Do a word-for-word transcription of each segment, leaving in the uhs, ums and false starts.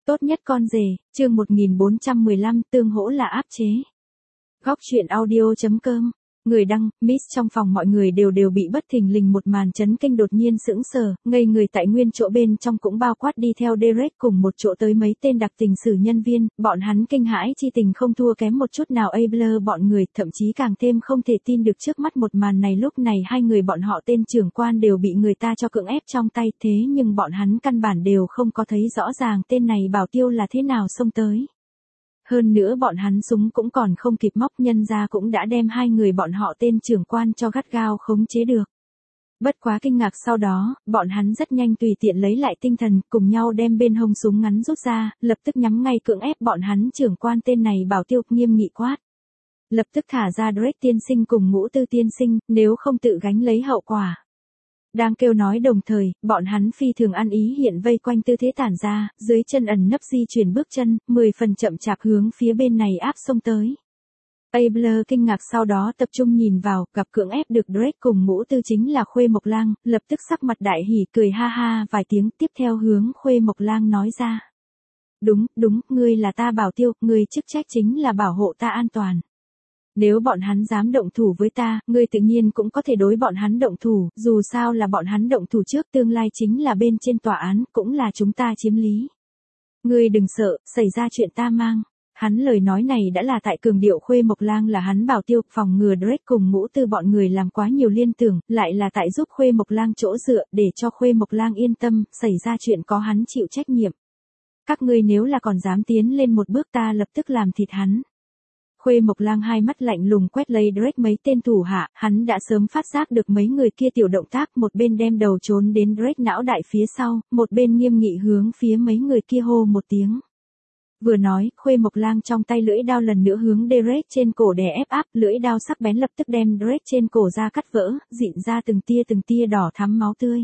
Tốt nhất con rể, chương một nghìn bốn trăm mười lăm, tương hỗ là áp chế. Góc truyện audio chấm com. Người đăng, Miss trong phòng mọi người đều đều bị bất thình lình một màn chấn kinh đột nhiên sững sờ, ngây người tại nguyên chỗ bên trong cũng bao quát đi theo Derek cùng một chỗ tới mấy tên đặc tình sử nhân viên, bọn hắn kinh hãi chi tình không thua kém một chút nào Abler bọn người, thậm chí càng thêm không thể tin được trước mắt một màn này. Lúc này hai người bọn họ tên trưởng quan đều bị người ta cho cưỡng ép trong tay, thế nhưng bọn hắn căn bản đều không có thấy rõ ràng tên này bảo tiêu là thế nào xông tới. Hơn nữa bọn hắn súng cũng còn không kịp móc, nhân ra cũng đã đem hai người bọn họ tên trưởng quan cho gắt gao khống chế được. Bất quá kinh ngạc sau đó, bọn hắn rất nhanh tùy tiện lấy lại tinh thần, cùng nhau đem bên hông súng ngắn rút ra, lập tức nhắm ngay cưỡng ép bọn hắn trưởng quan tên này bảo tiêu, nghiêm nghị quát. Lập tức thả ra Drake tiên sinh cùng Ngũ Tư tiên sinh, nếu không tự gánh lấy hậu quả. Đang kêu nói đồng thời, bọn hắn phi thường ăn ý hiện vây quanh tư thế tản ra, dưới chân ẩn nấp di chuyển bước chân, mười phần chậm chạp hướng phía bên này áp xông tới. Abler kinh ngạc sau đó tập trung nhìn vào, gặp cưỡng ép được Drake cùng Ngũ Tư chính là Khuê Mộc Lang, lập tức sắc mặt đại hỉ cười ha ha vài tiếng, tiếp theo hướng Khuê Mộc Lang nói ra. Đúng, đúng, ngươi là ta bảo tiêu, ngươi chức trách chính là bảo hộ ta an toàn. Nếu bọn hắn dám động thủ với ta, ngươi tự nhiên cũng có thể đối bọn hắn động thủ, dù sao là bọn hắn động thủ trước, tương lai chính là bên trên tòa án, cũng là chúng ta chiếm lý. Ngươi đừng sợ, xảy ra chuyện ta mang. Hắn lời nói này đã là tại cường điệu Khuê Mộc Lang là hắn bảo tiêu, phòng ngừa Drake cùng Ngũ Tư bọn người làm quá nhiều liên tưởng, lại là tại giúp Khuê Mộc Lang chỗ dựa, để cho Khuê Mộc Lang yên tâm, xảy ra chuyện có hắn chịu trách nhiệm. Các ngươi nếu là còn dám tiến lên một bước ta lập tức làm thịt hắn. Khuê Mộc Lang hai mắt lạnh lùng quét lấy Drake mấy tên thủ hạ, hắn đã sớm phát giác được mấy người kia tiểu động tác, một bên đem đầu trốn đến Drake não đại phía sau, một bên nghiêm nghị hướng phía mấy người kia hô một tiếng. Vừa nói, Khuê Mộc Lang trong tay lưỡi đao lần nữa hướng Drake trên cổ đè ép áp, lưỡi đao sắc bén lập tức đem Drake trên cổ ra cắt vỡ, dịn ra từng tia từng tia đỏ thắm máu tươi.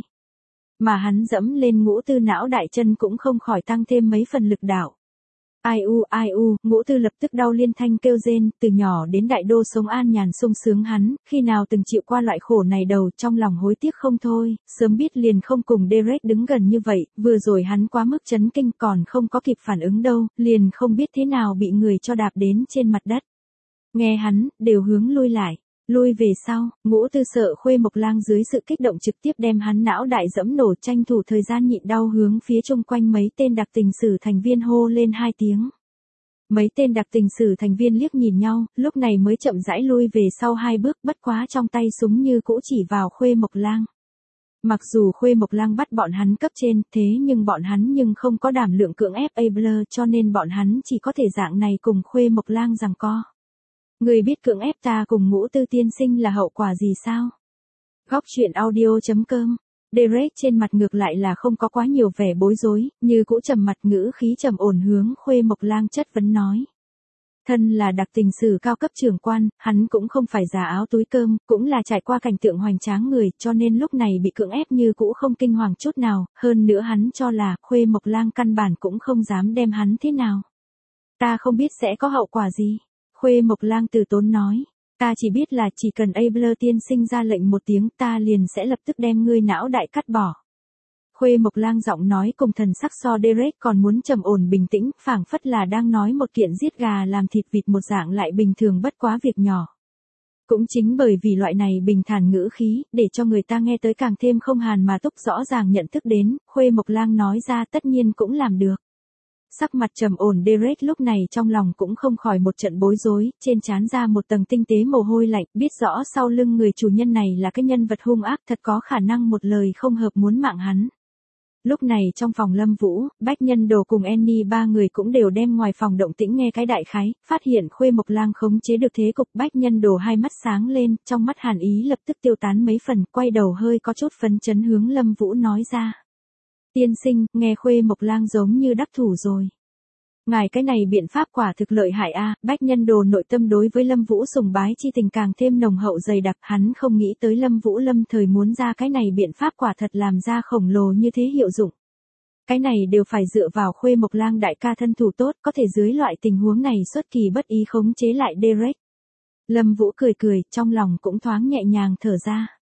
Mà hắn dẫm lên Ngũ Tư não đại chân cũng không khỏi tăng thêm mấy phần lực đạo. Ai u ai u, Ngũ Tư lập tức đau liên thanh kêu rên, từ nhỏ đến đại đô sống an nhàn sung sướng hắn, khi nào từng chịu qua loại khổ này đầu, trong lòng hối tiếc không thôi, sớm biết liền không cùng Derek đứng gần như vậy, vừa rồi hắn quá mức chấn kinh còn không có kịp phản ứng đâu, liền không biết thế nào bị người cho đạp đến trên mặt đất. Nghe hắn, đều hướng lui lại. Lui về sau, Ngũ Tư sợ Khuê Mộc Lang dưới sự kích động trực tiếp đem hắn não đại dẫm nổ, tranh thủ thời gian nhịn đau hướng phía chung quanh mấy tên đặc tình sử thành viên hô lên hai tiếng. Mấy tên đặc tình sử thành viên liếc nhìn nhau, lúc này mới chậm rãi lui về sau hai bước, bất quá trong tay súng như cũ chỉ vào Khuê Mộc Lang. Mặc dù Khuê Mộc Lang bắt bọn hắn cấp trên, thế nhưng bọn hắn nhưng không có đảm lượng cưỡng ép Abler, cho nên bọn hắn chỉ có thể dạng này cùng Khuê Mộc Lang giằng co. Người biết cưỡng ép ta cùng Ngũ Tư tiên sinh là hậu quả gì sao? Góc truyện audio chấm com. Derek trên mặt ngược lại là không có quá nhiều vẻ bối rối, như cũ trầm mặt ngữ khí trầm ổn hướng Khuê Mộc Lang chất vấn nói. Thân là đặc tình sử cao cấp trưởng quan, hắn cũng không phải giả áo túi cơm, cũng là trải qua cảnh tượng hoành tráng người, cho nên lúc này bị cưỡng ép như cũ không kinh hoàng chút nào, hơn nữa hắn cho là Khuê Mộc Lang căn bản cũng không dám đem hắn thế nào. Ta không biết sẽ có hậu quả gì. Khuê Mộc Lang từ tốn nói, ta chỉ biết là chỉ cần Abler tiên sinh ra lệnh một tiếng ta liền sẽ lập tức đem ngươi não đại cắt bỏ. Khuê Mộc Lang giọng nói cùng thần sắc so Derek còn muốn trầm ổn bình tĩnh, phảng phất là đang nói một kiện giết gà làm thịt vịt một dạng lại bình thường bất quá việc nhỏ. Cũng chính bởi vì loại này bình thản ngữ khí, để cho người ta nghe tới càng thêm không hàn mà túc, rõ ràng nhận thức đến, Khuê Mộc Lang nói ra tất nhiên cũng làm được. Sắc mặt trầm ổn Derek lúc này trong lòng cũng không khỏi một trận bối rối, trên trán ra một tầng tinh tế mồ hôi lạnh, biết rõ sau lưng người chủ nhân này là cái nhân vật hung ác, thật có khả năng một lời không hợp muốn mạng hắn. Lúc này trong phòng Lâm Vũ, Bách Nhân Đồ cùng Annie ba người cũng đều đem ngoài phòng động tĩnh nghe cái đại khái, phát hiện Khuê Mộc Lang khống chế được thế cục. Bách Nhân Đồ hai mắt sáng lên, trong mắt hàn ý lập tức tiêu tán mấy phần, quay đầu hơi có chút phấn chấn hướng Lâm Vũ nói ra. Tiên sinh, nghe Khuê Mộc Lang giống như đắc thủ rồi. Ngài cái này biện pháp quả thực lợi hại a. À, Bách Nhân Đồ nội tâm đối với Lâm Vũ sùng bái chi tình càng thêm nồng hậu dày đặc, hắn không nghĩ tới Lâm Vũ lâm thời muốn ra cái này biện pháp quả thật làm ra khổng lồ như thế hiệu dụng. Cái này đều phải dựa vào Khuê Mộc Lang đại ca thân thủ tốt, có thể dưới loại tình huống này xuất kỳ bất ý khống chế lại Derek. Lâm Vũ cười cười, trong lòng cũng thoáng nhẹ nhàng thở ra.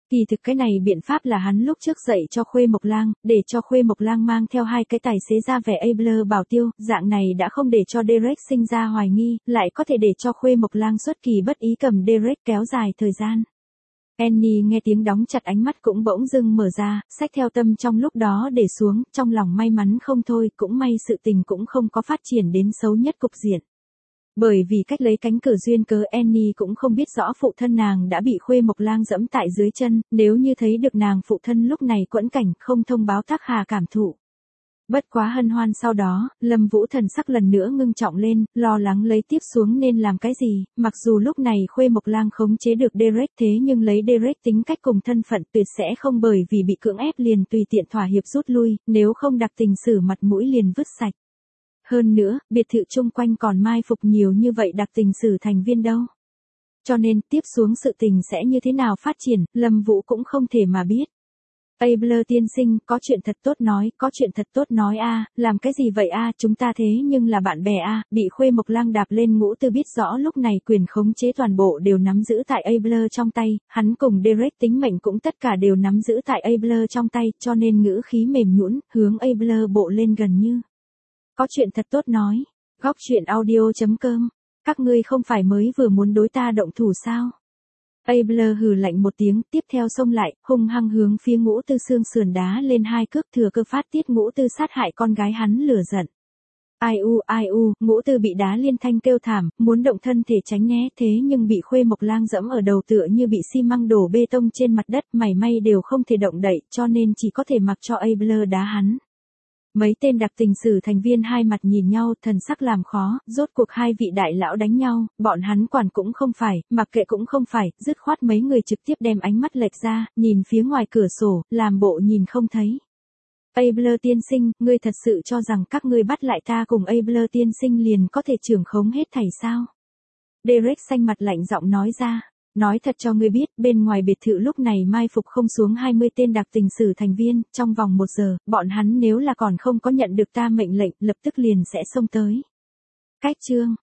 Kỳ thực cái này biện pháp là hắn lúc trước dạy cho Khuê Mộc Lang, để cho Khuê Mộc Lang mang theo hai cái tài xế ra vẻ Abler bảo tiêu, dạng này đã không để cho Derek sinh ra hoài nghi, lại có thể để cho Khuê Mộc Lang xuất kỳ bất ý cầm Derek kéo dài thời gian. Annie nghe tiếng đóng chặt ánh mắt cũng bỗng dưng mở ra, xách theo tâm trong lúc đó để xuống, trong lòng may mắn không thôi, cũng may sự tình cũng không có phát triển đến xấu nhất cục diện. Bởi vì cách lấy cánh cửa duyên cớ Annie cũng không biết rõ phụ thân nàng đã bị Khuê Mộc Lang dẫm tại dưới chân, nếu như thấy được nàng phụ thân lúc này quẫn cảnh không thông báo Thác Hà cảm thụ. Bất quá hân hoan sau đó, Lâm Vũ thần sắc lần nữa ngưng trọng lên, lo lắng lấy tiếp xuống nên làm cái gì, mặc dù lúc này Khuê Mộc Lang khống chế được Derek thế nhưng lấy Derek tính cách cùng thân phận tuyệt sẽ không bởi vì bị cưỡng ép liền tùy tiện thỏa hiệp rút lui, nếu không đặc tình xử mặt mũi liền vứt sạch. Hơn nữa, biệt thự chung quanh còn mai phục nhiều như vậy đặc tình sử thành viên đâu. Cho nên, tiếp xuống sự tình sẽ như thế nào phát triển, Lâm Vũ cũng không thể mà biết. Abler tiên sinh, có chuyện thật tốt nói, có chuyện thật tốt nói a, làm cái gì vậy a, chúng ta thế nhưng là bạn bè a, bị Khuê Mộc Lang đạp lên Ngũ Tư biết rõ lúc này quyền khống chế toàn bộ đều nắm giữ tại Abler trong tay, hắn cùng Derek tính mệnh cũng tất cả đều nắm giữ tại Abler trong tay, cho nên ngữ khí mềm nhũn, hướng Abler bộ lên gần như. Có chuyện thật tốt nói. Góc truyện audio chấm com. Các ngươi không phải mới vừa muốn đối ta động thủ sao? Abler hừ lạnh một tiếng, tiếp theo xông lại, hung hăng hướng phía Ngũ Tư xương sườn đá lên hai cước, thừa cơ phát tiết Ngũ Tư sát hại con gái hắn lửa giận. Ai u ai u, Ngũ Tư bị đá liên thanh kêu thảm, muốn động thân thể tránh né, thế nhưng bị Khuê Mộc Lang dẫm ở đầu tựa như bị xi măng đổ bê tông trên mặt đất, mảy may đều không thể động đậy, cho nên chỉ có thể mặc cho Abler đá hắn. Mấy tên đặc tình sử thành viên hai mặt nhìn nhau, thần sắc làm khó, rốt cuộc hai vị đại lão đánh nhau, bọn hắn quản cũng không phải, mặc kệ cũng không phải, dứt khoát mấy người trực tiếp đem ánh mắt lệch ra, nhìn phía ngoài cửa sổ, làm bộ nhìn không thấy. Abler tiên sinh, ngươi thật sự cho rằng các ngươi bắt lại ta cùng Abler tiên sinh liền có thể trưởng khống hết thảy sao? Derek xanh mặt lạnh giọng nói ra. Nói thật cho ngươi biết, bên ngoài biệt thự lúc này mai phục không xuống hai mươi tên đặc tình sử thành viên, trong vòng một giờ, bọn hắn nếu là còn không có nhận được ta mệnh lệnh, lập tức liền sẽ xông tới. Cách chương